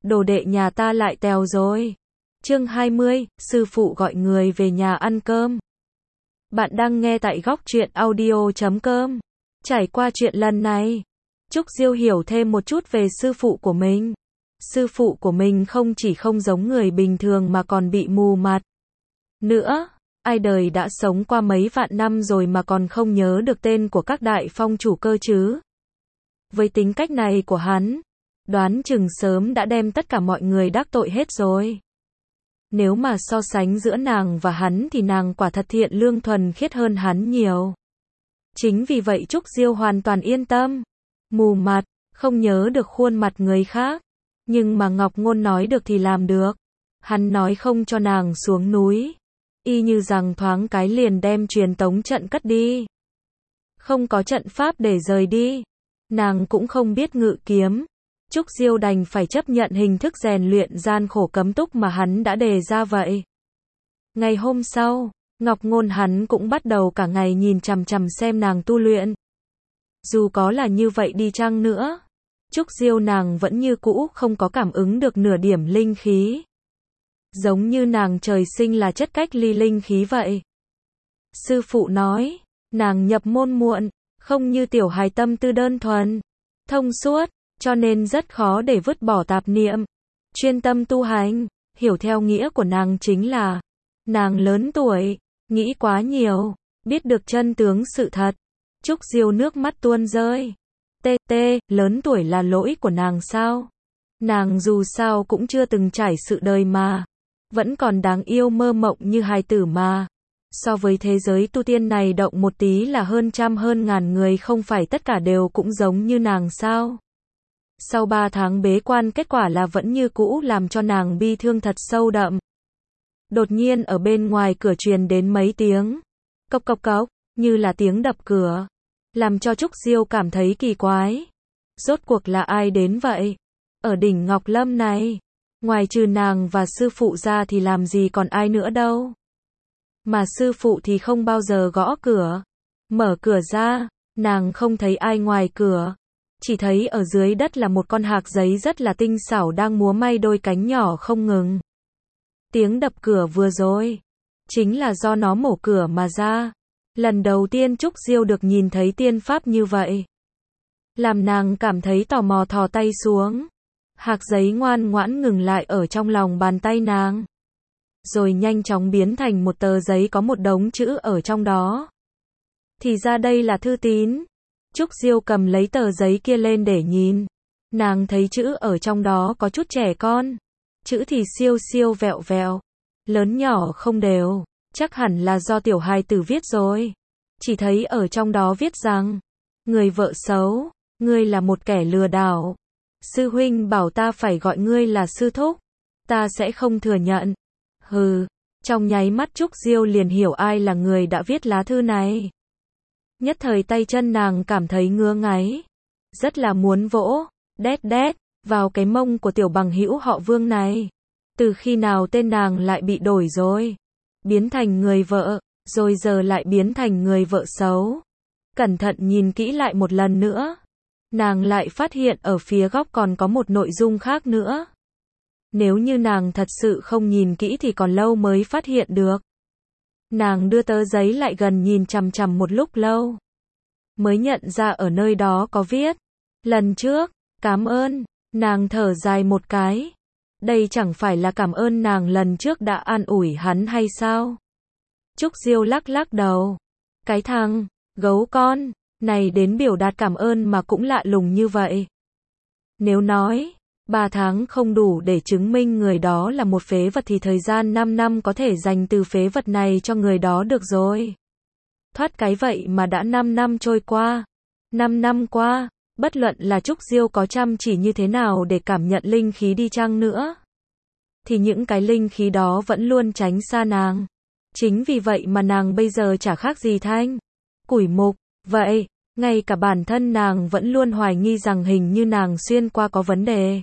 đồ đệ nhà ta lại tèo rồi. Chương 20, sư phụ gọi người về nhà ăn cơm. Bạn đang nghe tại góc truyện audio.com. Trải qua chuyện lần này, Trúc Diêu hiểu thêm một chút về sư phụ của mình. Sư phụ của mình không chỉ không giống người bình thường mà còn bị mù mặt. Nữa, ai đời đã sống qua mấy vạn năm rồi mà còn không nhớ được tên của các đại phong chủ cơ chứ. Với tính cách này của hắn, đoán chừng sớm đã đem tất cả mọi người đắc tội hết rồi. Nếu mà so sánh giữa nàng và hắn thì nàng quả thật thiện lương thuần khiết hơn hắn nhiều. Chính vì vậy Trúc Diêu hoàn toàn yên tâm. Mù mặt, không nhớ được khuôn mặt người khác. Nhưng mà Ngọc Ngôn nói được thì làm được. Hắn nói không cho nàng xuống núi. Y như rằng thoáng cái liền đem truyền tống trận cất đi. Không có trận pháp để rời đi. Nàng cũng không biết ngự kiếm. Trúc Diêu đành phải chấp nhận hình thức rèn luyện gian khổ cấm túc mà hắn đã đề ra vậy. Ngày hôm sau, Ngọc Ngôn hắn cũng bắt đầu cả ngày nhìn chằm chằm xem nàng tu luyện. Dù có là như vậy đi chăng nữa, Trúc Diêu nàng vẫn như cũ không có cảm ứng được nửa điểm linh khí. Giống như nàng trời sinh là chất cách ly linh khí vậy. Sư phụ nói, nàng nhập môn muộn, không như tiểu hài tâm tư đơn thuần, thông suốt, cho nên rất khó để vứt bỏ tạp niệm, chuyên tâm tu hành. Hiểu theo nghĩa của nàng chính là, nàng lớn tuổi, nghĩ quá nhiều, biết được chân tướng sự thật. Trúc Diêu nước mắt tuôn rơi. Lớn tuổi là lỗi của nàng sao? Nàng dù sao cũng chưa từng trải sự đời mà, vẫn còn đáng yêu mơ mộng như hài tử mà. So với thế giới tu tiên này động một tí là hơn trăm hơn ngàn người, không phải tất cả đều cũng giống như nàng sao? Sau 3 tháng bế quan kết quả là vẫn như cũ, làm cho nàng bi thương thật sâu đậm. Đột nhiên ở bên ngoài cửa truyền đến mấy tiếng cộc cộc cộc, như là tiếng đập cửa, làm cho Trúc Diêu cảm thấy kỳ quái. Rốt cuộc là ai đến vậy? Ở đỉnh Ngọc Lâm này, ngoài trừ nàng và sư phụ ra thì làm gì còn ai nữa đâu. Mà sư phụ thì không bao giờ gõ cửa. Mở cửa ra, nàng không thấy ai ngoài cửa. Chỉ thấy ở dưới đất là một con hạc giấy rất là tinh xảo đang múa may đôi cánh nhỏ không ngừng. Tiếng đập cửa vừa rồi, chính là do nó mổ cửa mà ra. Lần đầu tiên Trúc Diêu được nhìn thấy tiên pháp như vậy, làm nàng cảm thấy tò mò, thò tay xuống. Hạc giấy ngoan ngoãn ngừng lại ở trong lòng bàn tay nàng, rồi nhanh chóng biến thành một tờ giấy có một đống chữ ở trong đó. Thì ra đây là thư tín. Trúc Diêu cầm lấy tờ giấy kia lên để nhìn. Nàng thấy chữ ở trong đó có chút trẻ con. Chữ thì siêu siêu vẹo vẹo, lớn nhỏ không đều, chắc hẳn là do tiểu hài tử viết rồi. Chỉ thấy ở trong đó viết rằng, người vợ xấu, ngươi là một kẻ lừa đảo. Sư huynh bảo ta phải gọi ngươi là sư thúc. Ta sẽ không thừa nhận. Hừ, trong nháy mắt Trúc Diêu liền hiểu ai là người đã viết lá thư này. Nhất thời tay chân nàng cảm thấy ngứa ngáy, rất là muốn vỗ, đét, vào cái mông của tiểu bằng hữu họ Vương này. Từ khi nào tên nàng lại bị đổi rồi? Biến thành người vợ, rồi giờ lại biến thành người vợ xấu. Cẩn thận nhìn kỹ lại một lần nữa, nàng lại phát hiện ở phía góc còn có một nội dung khác nữa. Nếu như nàng thật sự không nhìn kỹ thì còn lâu mới phát hiện được. Nàng đưa tờ giấy lại gần nhìn chằm chằm một lúc lâu, mới nhận ra ở nơi đó có viết, lần trước, cảm ơn. Nàng thở dài một cái. Đây chẳng phải là cảm ơn nàng lần trước đã an ủi hắn hay sao? Trúc Diêu lắc lắc đầu. Cái thằng gấu con này đến biểu đạt cảm ơn mà cũng lạ lùng như vậy. Nếu nói 3 tháng không đủ để chứng minh người đó là một phế vật thì thời gian 5 năm có thể dành từ phế vật này cho người đó được rồi. Thoát cái vậy mà đã 5 năm trôi qua. 5 năm qua, bất luận là Trúc Diêu có chăm chỉ như thế nào để cảm nhận linh khí đi chăng nữa, thì những cái linh khí đó vẫn luôn tránh xa nàng. Chính vì vậy mà nàng bây giờ chả khác gì thanh củi mục. Vậy, ngay cả bản thân nàng vẫn luôn hoài nghi rằng hình như nàng xuyên qua có vấn đề.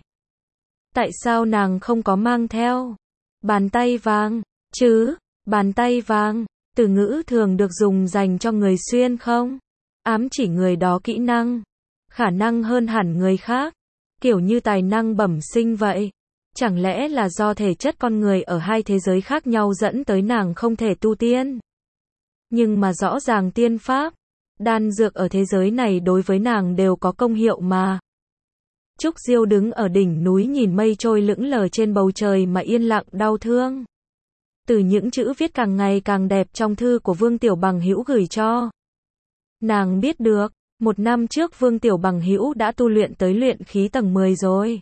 Tại sao nàng không có mang theo bàn tay vàng chứ? Bàn tay vàng, từ ngữ thường được dùng dành cho người xuyên không? Ám chỉ người đó kỹ năng, khả năng hơn hẳn người khác, kiểu như tài năng bẩm sinh vậy. Chẳng lẽ là do thể chất con người ở hai thế giới khác nhau dẫn tới nàng không thể tu tiên? Nhưng mà rõ ràng tiên pháp, đan dược ở thế giới này đối với nàng đều có công hiệu mà. Trúc Diêu đứng ở đỉnh núi nhìn mây trôi lững lờ trên bầu trời mà yên lặng đau thương. Từ những chữ viết càng ngày càng đẹp trong thư của Vương Tiểu Bằng Hữu gửi cho. Nàng biết được, 1 năm trước Vương Tiểu Bằng Hữu đã tu luyện tới luyện khí tầng 10 rồi.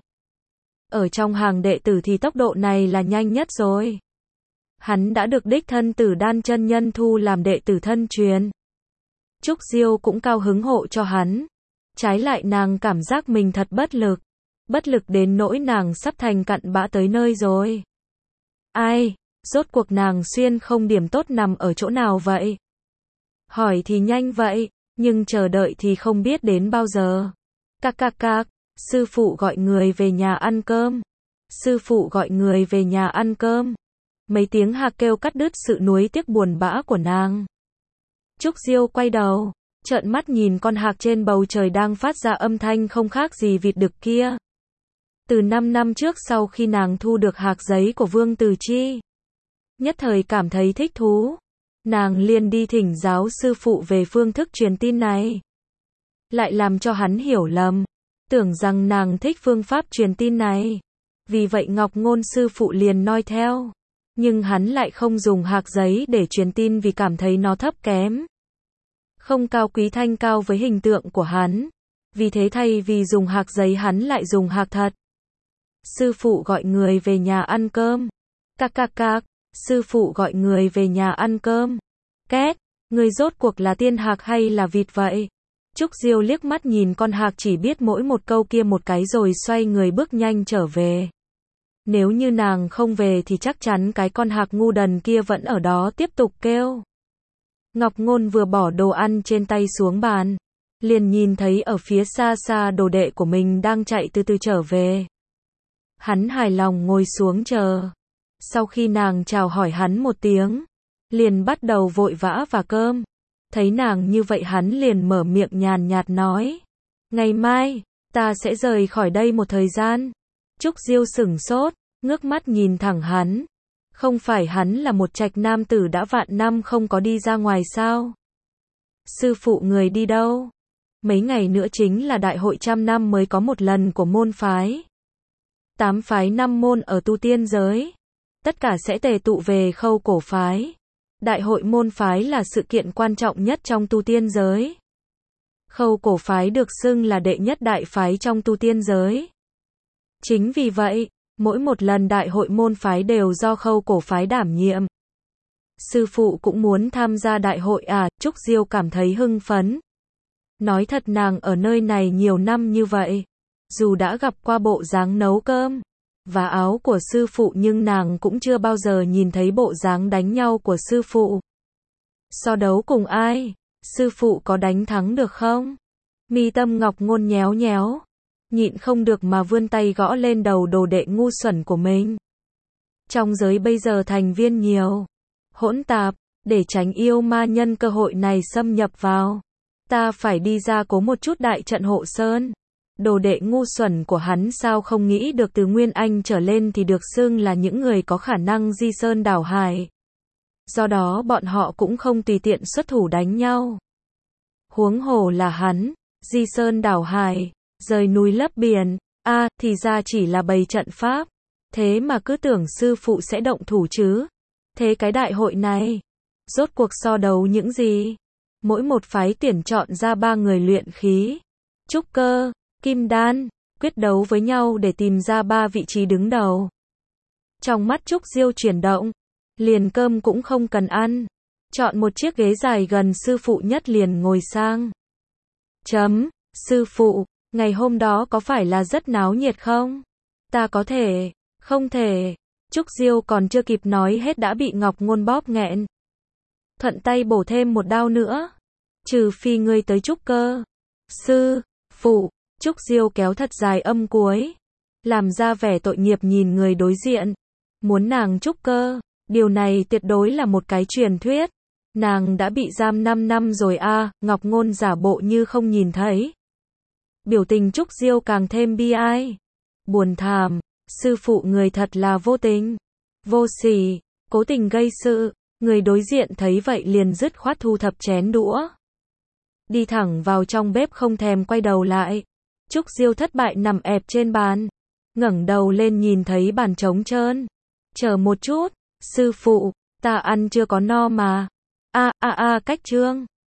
Ở trong hàng đệ tử thì tốc độ này là nhanh nhất rồi. Hắn đã được đích thân Tử Đan chân nhân thu làm đệ tử thân truyền. Trúc Diêu cũng cao hứng hộ cho hắn. Trái lại nàng cảm giác mình thật bất lực đến nỗi nàng sắp thành cặn bã tới nơi rồi. Ai, rốt cuộc nàng xuyên không điểm tốt nằm ở chỗ nào vậy? Hỏi thì nhanh vậy, nhưng chờ đợi thì không biết đến bao giờ. Cạc, sư phụ gọi người về nhà ăn cơm. Sư phụ gọi người về nhà ăn cơm. Mấy tiếng hạc kêu cắt đứt sự nuối tiếc buồn bã của nàng. Trúc Diêu quay đầu, trợn mắt nhìn con hạc trên bầu trời đang phát ra âm thanh không khác gì vịt đực kia. Từ 5 năm trước sau khi nàng thu được hạc giấy của Vương Từ Chi, nhất thời cảm thấy thích thú, nàng liền đi thỉnh giáo sư phụ về phương thức truyền tin này. Lại làm cho hắn hiểu lầm, tưởng rằng nàng thích phương pháp truyền tin này. Vì vậy Ngọc Ngôn sư phụ liền noi theo. Nhưng hắn lại không dùng hạc giấy để truyền tin vì cảm thấy nó thấp kém, không cao quý thanh cao với hình tượng của hắn. Vì thế thay vì dùng hạc giấy hắn lại dùng hạc thật. Sư phụ gọi người về nhà ăn cơm. Cạc, sư phụ gọi người về nhà ăn cơm. Két, người rốt cuộc là tiên hạc hay là vịt vậy? Trúc Diêu liếc mắt nhìn con hạc chỉ biết mỗi một câu kia một cái rồi xoay người bước nhanh trở về. Nếu như nàng không về thì chắc chắn cái con hạc ngu đần kia vẫn ở đó tiếp tục kêu. Ngọc Ngôn vừa bỏ đồ ăn trên tay xuống bàn, liền nhìn thấy ở phía xa xa đồ đệ của mình đang chạy từ từ trở về. Hắn hài lòng ngồi xuống chờ. Sau khi nàng chào hỏi hắn một tiếng, liền bắt đầu vội vã và cơm. Thấy nàng như vậy hắn liền mở miệng nhàn nhạt nói. Ngày mai, ta sẽ rời khỏi đây một thời gian. Trúc Diêu sửng sốt, ngước mắt nhìn thẳng hắn. Không phải hắn là một trạch nam tử đã vạn năm không có đi ra ngoài sao? Sư phụ người đi đâu? Mấy ngày nữa chính là đại hội 100 năm mới có một lần của môn phái. 8 phái 5 môn ở tu tiên giới. Tất cả sẽ tề tụ về Khâu Cổ phái. Đại hội môn phái là sự kiện quan trọng nhất trong tu tiên giới. Khâu Cổ phái được xưng là đệ nhất đại phái trong tu tiên giới. Chính vì vậy, mỗi một lần đại hội môn phái đều do Khâu Cổ phái đảm nhiệm. Sư phụ cũng muốn tham gia đại hội à? Trúc Diêu cảm thấy hưng phấn. Nói thật nàng ở nơi này nhiều năm như vậy, dù đã gặp qua bộ dáng nấu cơm và áo của sư phụ nhưng nàng cũng chưa bao giờ nhìn thấy bộ dáng đánh nhau của sư phụ. So đấu cùng ai? Sư phụ có đánh thắng được không? Mi tâm Ngọc Ngôn nhéo nhéo, nhịn không được mà vươn tay gõ lên đầu đồ đệ ngu xuẩn của mình. Trong giới bây giờ thành viên nhiều, hỗn tạp, để tránh yêu ma nhân cơ hội này xâm nhập vào. Ta phải đi ra cố một chút đại trận hộ sơn. Đồ đệ ngu xuẩn của hắn sao không nghĩ được từ Nguyên Anh trở lên thì được xưng là những người có khả năng di sơn đảo hải. Do đó bọn họ cũng không tùy tiện xuất thủ đánh nhau. Huống hồ là hắn, di sơn đảo hải, rời núi lấp biển, thì ra chỉ là bày trận pháp. Thế mà cứ tưởng sư phụ sẽ động thủ chứ. Thế cái đại hội này, rốt cuộc so đấu những gì? Mỗi một phái tuyển chọn ra 3 người luyện khí, trúc cơ, kim đan, quyết đấu với nhau để tìm ra 3 vị trí đứng đầu. Trong mắt Trúc Diêu chuyển động, liền cơm cũng không cần ăn, chọn một chiếc ghế dài gần sư phụ nhất liền ngồi sang. Sư phụ, ngày hôm đó có phải là rất náo nhiệt không? Ta có thể, không thể. Trúc Diêu còn chưa kịp nói hết đã bị Ngọc Ngôn bóp nghẹn. Thuận tay bổ thêm một đao nữa. Trừ phi ngươi tới trúc cơ. Sư phụ, Trúc Diêu kéo thật dài âm cuối, làm ra vẻ tội nghiệp nhìn người đối diện. Muốn nàng trúc cơ, điều này tuyệt đối là một cái truyền thuyết. Nàng đã bị giam 5 năm rồi à? Ngọc Ngôn giả bộ như không nhìn thấy. Biểu tình Trúc Diêu càng thêm bi ai, buồn thảm. Sư phụ người thật là vô tình, vô sỉ, cố tình gây sự. Người đối diện thấy vậy liền dứt khoát thu thập chén đũa, đi thẳng vào trong bếp không thèm quay đầu lại. Trúc Diêu thất bại nằm ẹp trên bàn, ngẩng đầu lên nhìn thấy bàn trống trơn. Chờ một chút, sư phụ, ta ăn chưa có no mà. Cách trương.